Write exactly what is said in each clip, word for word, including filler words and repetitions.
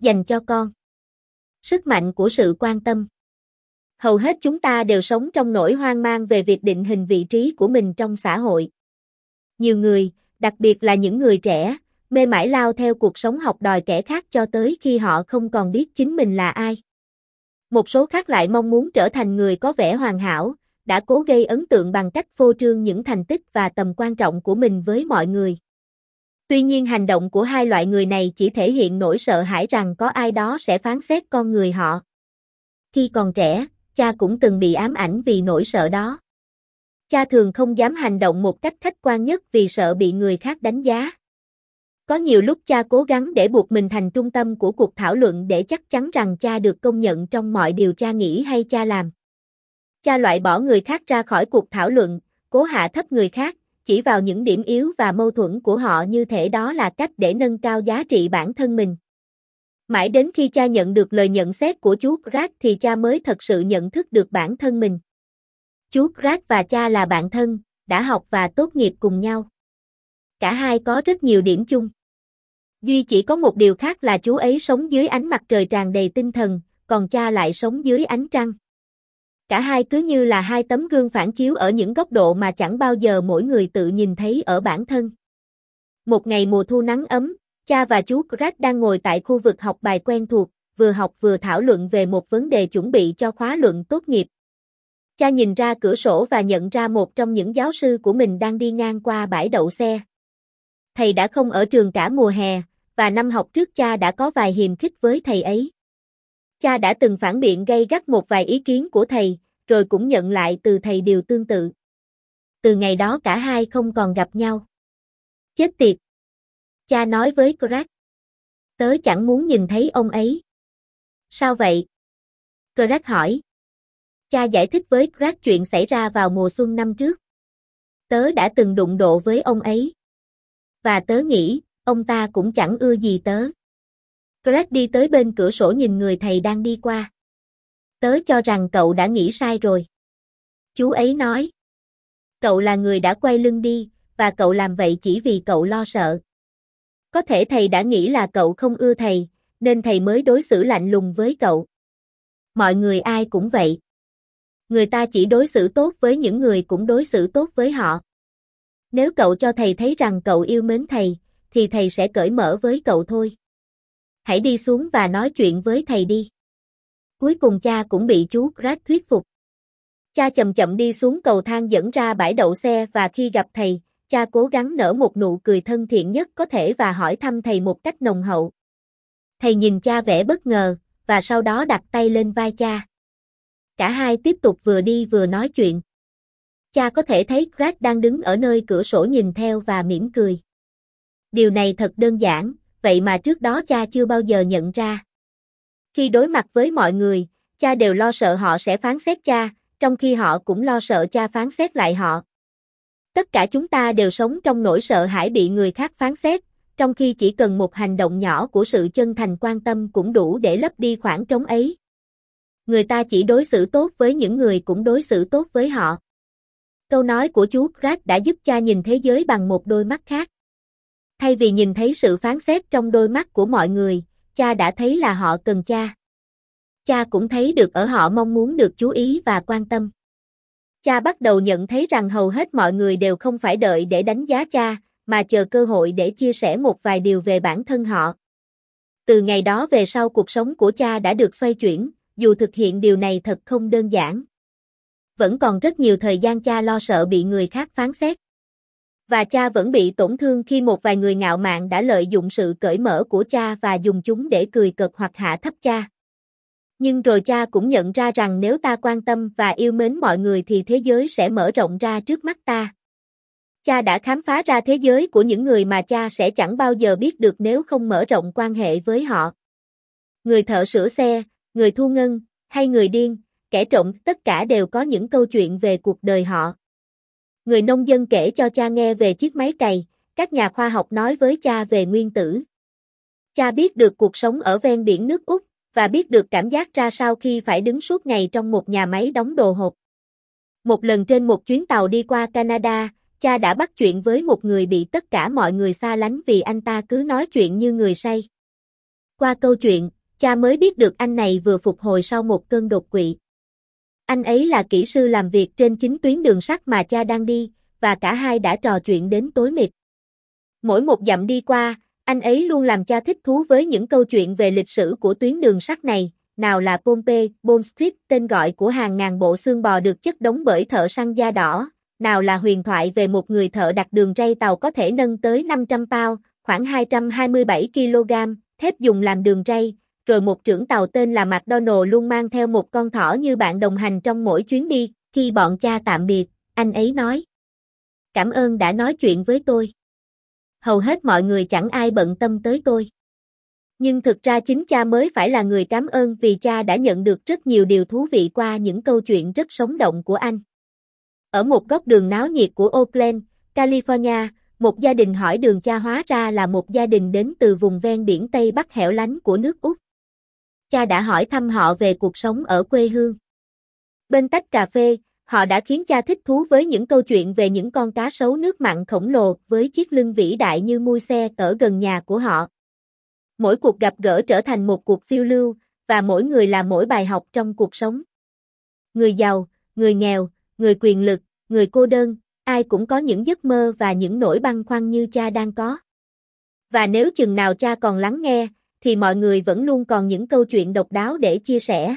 dành cho con. Sức mạnh của sự quan tâm. Hầu hết chúng ta đều sống trong nỗi hoang mang về việc định hình vị trí của mình trong xã hội. Nhiều người, đặc biệt là những người trẻ, mê mải lao theo cuộc sống học đòi kẻ khác cho tới khi họ không còn biết chính mình là ai. Một số khác lại mong muốn trở thành người có vẻ hoàn hảo, đã cố gây ấn tượng bằng cách phô trương những thành tích và tầm quan trọng của mình với mọi người. Tuy nhiên hành động của hai loại người này chỉ thể hiện nỗi sợ hãi rằng có ai đó sẽ phán xét con người họ. Khi còn trẻ, cha cũng từng bị ám ảnh vì nỗi sợ đó. Cha thường không dám hành động một cách khách quan nhất vì sợ bị người khác đánh giá. Có nhiều lúc cha cố gắng để buộc mình thành trung tâm của cuộc thảo luận để chắc chắn rằng cha được công nhận trong mọi điều cha nghĩ hay cha làm. Cha loại bỏ người khác ra khỏi cuộc thảo luận, cố hạ thấp người khác, chỉ vào những điểm yếu và mâu thuẫn của họ như thể đó là cách để nâng cao giá trị bản thân mình. Mãi đến khi cha nhận được lời nhận xét của chú Craig thì cha mới thật sự nhận thức được bản thân mình. Chú Craig và cha là bạn thân, đã học và tốt nghiệp cùng nhau. Cả hai có rất nhiều điểm chung. Duy chỉ có một điều khác là chú ấy sống dưới ánh mặt trời tràn đầy tinh thần, còn cha lại sống dưới ánh trăng. Cả hai cứ như là hai tấm gương phản chiếu ở những góc độ mà chẳng bao giờ mỗi người tự nhìn thấy ở bản thân. Một ngày mùa thu nắng ấm, cha và chú Craig đang ngồi tại khu vực học bài quen thuộc, vừa học vừa thảo luận về một vấn đề chuẩn bị cho khóa luận tốt nghiệp. Cha nhìn ra cửa sổ và nhận ra một trong những giáo sư của mình đang đi ngang qua bãi đậu xe. Thầy đã không ở trường cả mùa hè, và năm học trước cha đã có vài hiềm khích với thầy ấy. Cha đã từng phản biện gay gắt một vài ý kiến của thầy, rồi cũng nhận lại từ thầy điều tương tự. Từ ngày đó cả hai không còn gặp nhau. Chết tiệt! Cha nói với Craig. Tớ chẳng muốn nhìn thấy ông ấy. Sao vậy? Craig hỏi. Cha giải thích với Craig chuyện xảy ra vào mùa xuân năm trước. Tớ đã từng đụng độ với ông ấy. Và tớ nghĩ, ông ta cũng chẳng ưa gì tớ. Craig đi tới bên cửa sổ nhìn người thầy đang đi qua. Tớ cho rằng cậu đã nghĩ sai rồi. Chú ấy nói. Cậu là người đã quay lưng đi, và cậu làm vậy chỉ vì cậu lo sợ. Có thể thầy đã nghĩ là cậu không ưa thầy, nên thầy mới đối xử lạnh lùng với cậu. Mọi người ai cũng vậy. Người ta chỉ đối xử tốt với những người cũng đối xử tốt với họ. Nếu cậu cho thầy thấy rằng cậu yêu mến thầy, thì thầy sẽ cởi mở với cậu thôi. Hãy đi xuống và nói chuyện với thầy đi. Cuối cùng cha cũng bị chú Craig thuyết phục. Cha chậm chậm đi xuống cầu thang dẫn ra bãi đậu xe và khi gặp thầy, cha cố gắng nở một nụ cười thân thiện nhất có thể và hỏi thăm thầy một cách nồng hậu. Thầy nhìn cha vẻ bất ngờ, và sau đó đặt tay lên vai cha. Cả hai tiếp tục vừa đi vừa nói chuyện. Cha có thể thấy Craig đang đứng ở nơi cửa sổ nhìn theo và mỉm cười. Điều này thật đơn giản, vậy mà trước đó cha chưa bao giờ nhận ra. Khi đối mặt với mọi người, cha đều lo sợ họ sẽ phán xét cha, trong khi họ cũng lo sợ cha phán xét lại họ. Tất cả chúng ta đều sống trong nỗi sợ hãi bị người khác phán xét, trong khi chỉ cần một hành động nhỏ của sự chân thành quan tâm cũng đủ để lấp đi khoảng trống ấy. Người ta chỉ đối xử tốt với những người cũng đối xử tốt với họ. Câu nói của chú Craig đã giúp cha nhìn thế giới bằng một đôi mắt khác. Thay vì nhìn thấy sự phán xét trong đôi mắt của mọi người, cha đã thấy là họ cần cha. Cha cũng thấy được ở họ mong muốn được chú ý và quan tâm. Cha bắt đầu nhận thấy rằng hầu hết mọi người đều không phải đợi để đánh giá cha, mà chờ cơ hội để chia sẻ một vài điều về bản thân họ. Từ ngày đó về sau cuộc sống của cha đã được xoay chuyển, dù thực hiện điều này thật không đơn giản. Vẫn còn rất nhiều thời gian cha lo sợ bị người khác phán xét. Và cha vẫn bị tổn thương khi một vài người ngạo mạn đã lợi dụng sự cởi mở của cha và dùng chúng để cười cợt hoặc hạ thấp cha. Nhưng rồi cha cũng nhận ra rằng nếu ta quan tâm và yêu mến mọi người thì thế giới sẽ mở rộng ra trước mắt ta. Cha đã khám phá ra thế giới của những người mà cha sẽ chẳng bao giờ biết được nếu không mở rộng quan hệ với họ. Người thợ sửa xe, người thu ngân, hay người điên, kẻ trộm, tất cả đều có những câu chuyện về cuộc đời họ. Người nông dân kể cho cha nghe về chiếc máy cày, các nhà khoa học nói với cha về nguyên tử. Cha biết được cuộc sống ở ven biển nước Úc, và biết được cảm giác ra sao khi phải đứng suốt ngày trong một nhà máy đóng đồ hộp. Một lần trên một chuyến tàu đi qua Canada, cha đã bắt chuyện với một người bị tất cả mọi người xa lánh vì anh ta cứ nói chuyện như người say. Qua câu chuyện, cha mới biết được anh này vừa phục hồi sau một cơn đột quỵ. Anh ấy là kỹ sư làm việc trên chính tuyến đường sắt mà cha đang đi, và cả hai đã trò chuyện đến tối mịt. Mỗi một dặm đi qua, anh ấy luôn làm cha thích thú với những câu chuyện về lịch sử của tuyến đường sắt này, nào là Pompeii, Bond Street, tên gọi của hàng ngàn bộ xương bò được chất đống bởi thợ săn da đỏ, nào là huyền thoại về một người thợ đặt đường ray tàu có thể nâng tới năm trăm pound, khoảng hai trăm hai mươi bảy ki lô gam, thép dùng làm đường ray, rồi một trưởng tàu tên là McDonald luôn mang theo một con thỏ như bạn đồng hành trong mỗi chuyến đi. Khi bọn cha tạm biệt, anh ấy nói: "Cảm ơn đã nói chuyện với tôi. Hầu hết mọi người chẳng ai bận tâm tới tôi. Nhưng thực ra chính cha mới phải là người cảm ơn vì cha đã nhận được rất nhiều điều thú vị qua những câu chuyện rất sống động của anh." Ở một góc đường náo nhiệt của Oakland, California, một gia đình hỏi đường cha hóa ra là một gia đình đến từ vùng ven biển Tây Bắc hẻo lánh của nước Úc. Cha đã hỏi thăm họ về cuộc sống ở quê hương. Bên tách cà phê, họ đã khiến cha thích thú với những câu chuyện về những con cá sấu nước mặn khổng lồ với chiếc lưng vĩ đại như mui xe ở gần nhà của họ. Mỗi cuộc gặp gỡ trở thành một cuộc phiêu lưu, và mỗi người là mỗi bài học trong cuộc sống. Người giàu, người nghèo, người quyền lực, người cô đơn, ai cũng có những giấc mơ và những nỗi băn khoăn như cha đang có. Và nếu chừng nào cha còn lắng nghe, thì mọi người vẫn luôn còn những câu chuyện độc đáo để chia sẻ.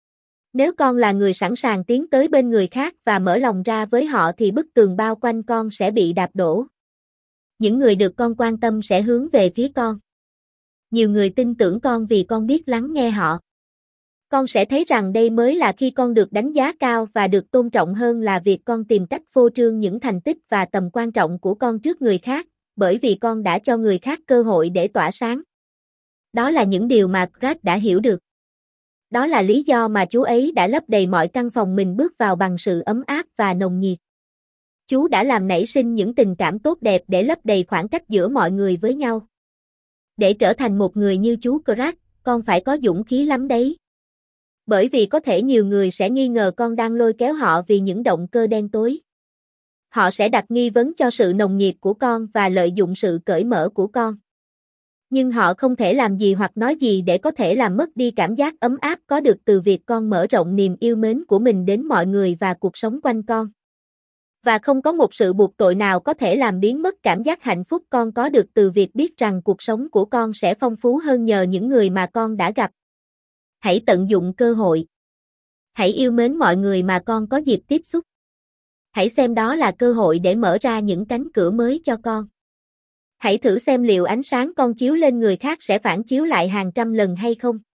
Nếu con là người sẵn sàng tiến tới bên người khác và mở lòng ra với họ thì bức tường bao quanh con sẽ bị đạp đổ. Những người được con quan tâm sẽ hướng về phía con. Nhiều người tin tưởng con vì con biết lắng nghe họ. Con sẽ thấy rằng đây mới là khi con được đánh giá cao và được tôn trọng hơn là việc con tìm cách phô trương những thành tích và tầm quan trọng của con trước người khác, bởi vì con đã cho người khác cơ hội để tỏa sáng. Đó là những điều mà Brad đã hiểu được. Đó là lý do mà chú ấy đã lấp đầy mọi căn phòng mình bước vào bằng sự ấm áp và nồng nhiệt. Chú đã làm nảy sinh những tình cảm tốt đẹp để lấp đầy khoảng cách giữa mọi người với nhau. Để trở thành một người như chú Brad, con phải có dũng khí lắm đấy. Bởi vì có thể nhiều người sẽ nghi ngờ con đang lôi kéo họ vì những động cơ đen tối. Họ sẽ đặt nghi vấn cho sự nồng nhiệt của con và lợi dụng sự cởi mở của con. Nhưng họ không thể làm gì hoặc nói gì để có thể làm mất đi cảm giác ấm áp có được từ việc con mở rộng niềm yêu mến của mình đến mọi người và cuộc sống quanh con. Và không có một sự buộc tội nào có thể làm biến mất cảm giác hạnh phúc con có được từ việc biết rằng cuộc sống của con sẽ phong phú hơn nhờ những người mà con đã gặp. Hãy tận dụng cơ hội. Hãy yêu mến mọi người mà con có dịp tiếp xúc. Hãy xem đó là cơ hội để mở ra những cánh cửa mới cho con. Hãy thử xem liệu ánh sáng con chiếu lên người khác sẽ phản chiếu lại hàng trăm lần hay không.